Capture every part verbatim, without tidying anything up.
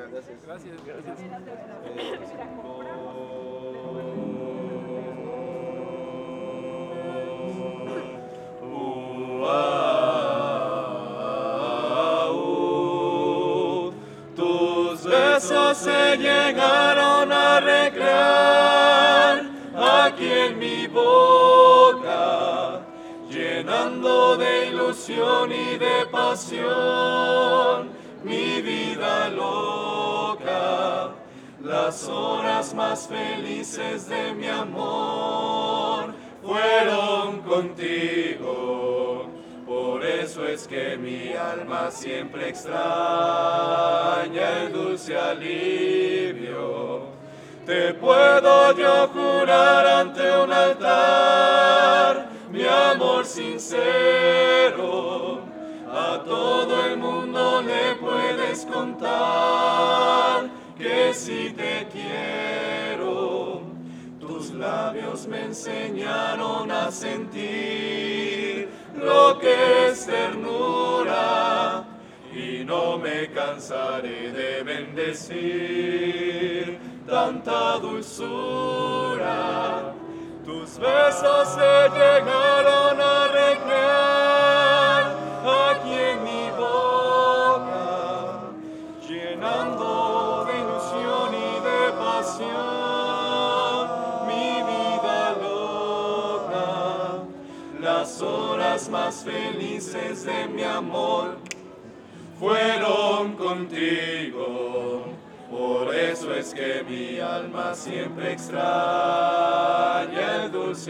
Gracias. Gracias, gracias. Tus besos se llegaron a recrear aquí en mi boca, llenando de ilusión y de pasión mi vida loca. Las horas más felices de mi amor fueron contigo. Por eso es que mi alma siempre extraña el dulce alivio. Te puedo yo jurar ante un altar mi amor sincero. A todo el mundo le puedes contar que si te quiero. Tus labios me enseñaron a sentir lo que es ternura, y no me cansaré de bendecir tanta dulzura. Tus besos se llegaron a recrear aquí en mi boca, llenando de ilusión y de pasión mi vida loca. Las horas más felices de mi amor fueron contigo. Por eso es que mi alma siempre extraña el dulce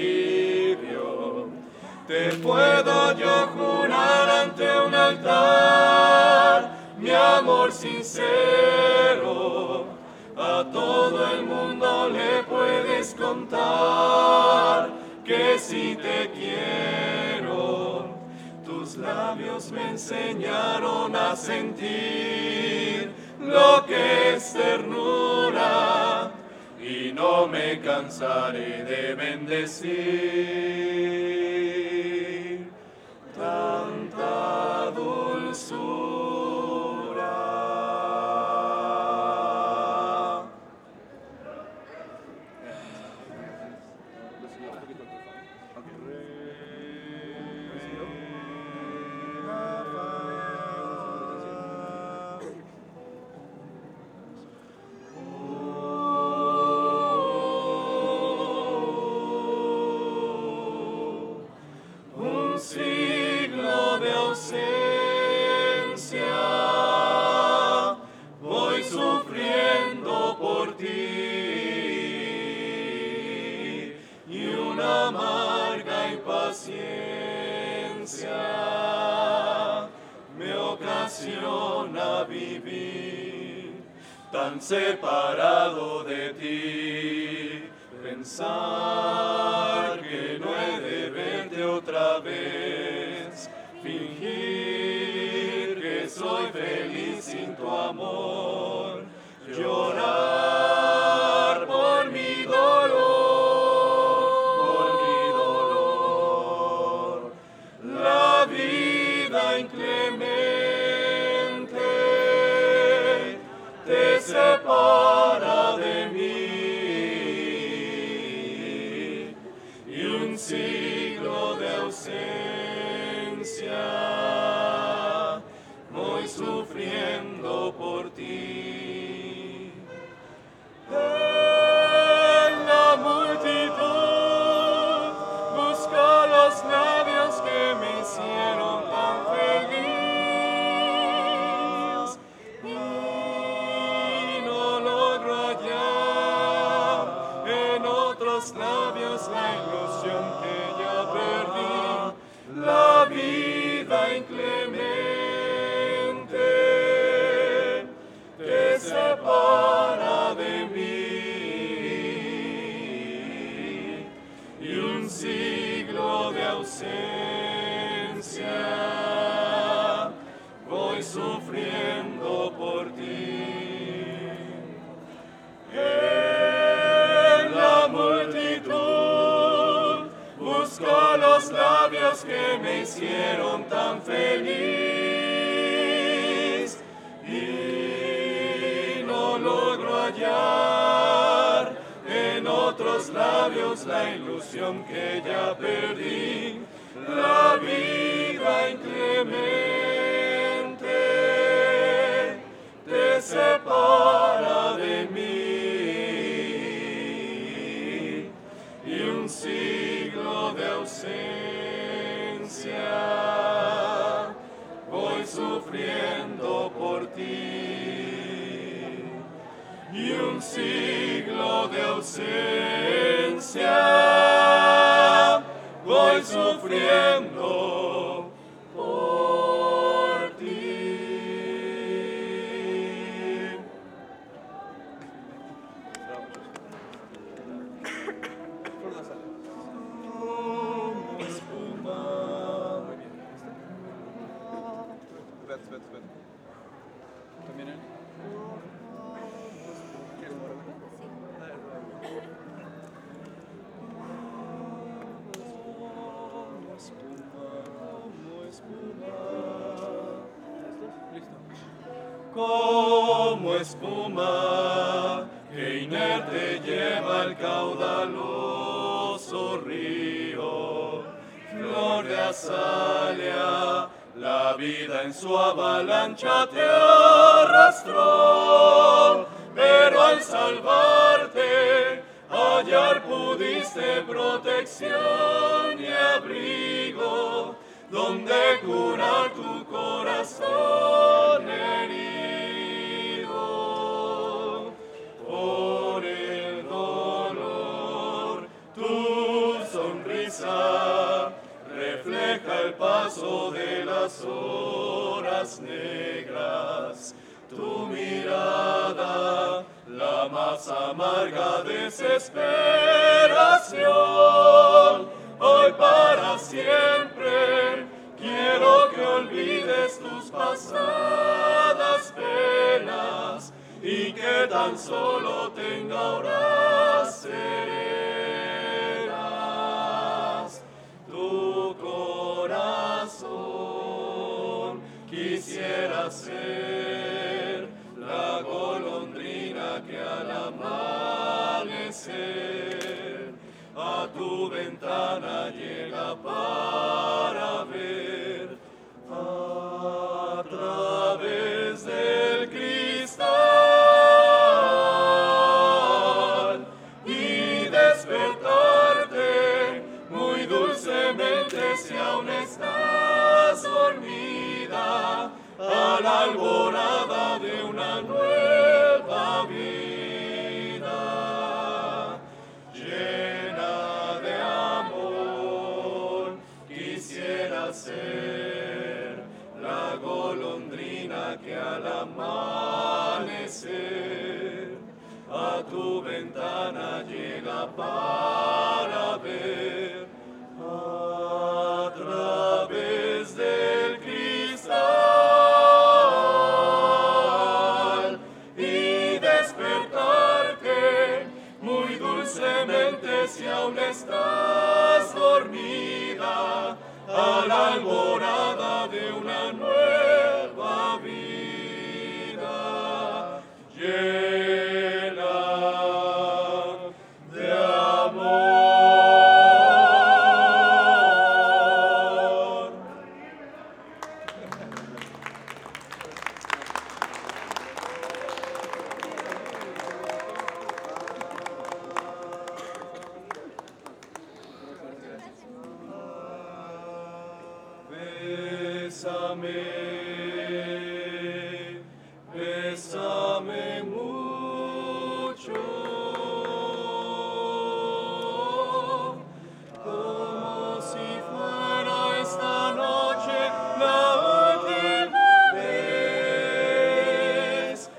alivio. Te puedo yo jurar ante un altar mi amor sincero. A todo el mundo le puedes contar que si te quiero. Tus labios me enseñaron a sentir lo que es ternura, y no me cansaré de bendecir tanta dulzura. Un siglo de ausencia voy sufriendo por ti, y una amarga impaciencia me ocasiona vivir tan separado de ti. Pensar que no he de verte otra vez, fingir que soy feliz sin tu amor, llorar por mi dolor, por mi dolor. La vida inclemente te separa de mí, y un siglo de ausencia voy sufriendo por ti. En la multitud busco los labios que me hicieron tan feliz, y no logro hallar en otros labios la ilusión que ya perdí. La vida inclemente te separa de mí, y un siglo de ausencia voy sufriendo por ti. En la multitud busco los labios que me hicieron tan feliz, y hallar en otros labios la ilusión que ya perdí, la vida inclemente te separa de mí y un siglo de ausencia voy sufriendo por ti, y un siglo de ausencia voy sufriendo por ti. Como espuma. Spät, spät, spät. También él. ¿Quieres moverme? Como espuma, como espuma. Listo. Como espuma que inerte lleva el caudaloso río, flor de azalea, la vida en su avalancha te arrastró, pero al salvarte hallar pudiste protección y abrigo, donde curar tu corazón herido por el dolor. Tu sonrisa refleja el paso de las horas negras, tu mirada la más amarga desesperación. Hoy para siempre quiero que olvides tus pasadas penas y que tan solo tenga horas serenas tu corazón. Quisiera ser la golondrina que al amanecer a tu ventana llega para ver a través del cristal y despertarte muy dulcemente si aún estás dormida a la alborada de una nueva vida llena de amor. Quisiera ser la golondrina que al amanecer a tu ventana llega para ver a través del cristal y despertarte muy dulcemente si aún estás dormida a la alborada de una nueva vida llena de amor. Bésame, bésame mucho, como si fuera esta noche la última vez.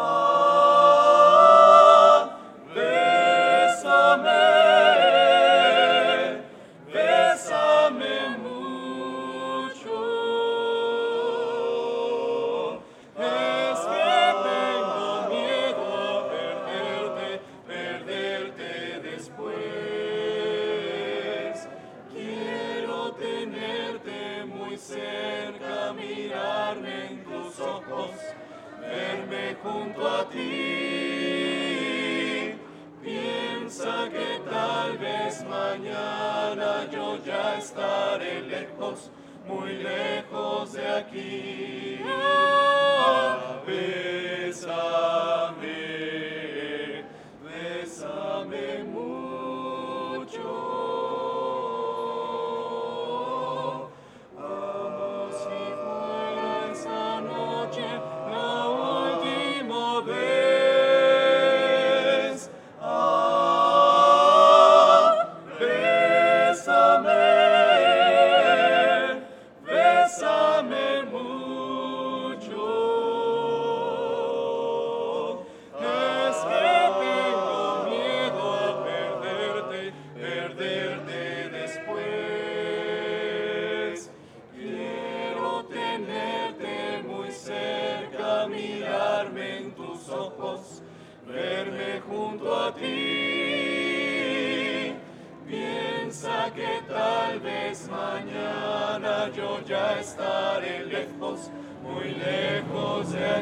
Ah, bésame, bésame mucho. Es que tengo miedo a perderte, perderte después. Quiero tenerte muy cerca, mirarme en tus ojos, verme junto a ti. vez mañana yo ya estaré lejos, muy lejos de aquí. Bésame, bésame mucho. Como si fuera esa noche la última vez. Ah, bésame, bésame mucho. Es que tengo miedo a perderte, perderte después. Quiero tenerte muy cerca, mirarme en tus ojos, verme junto a ti. Piensa que tal vez mañana yo ya estaré lejos, muy lejos de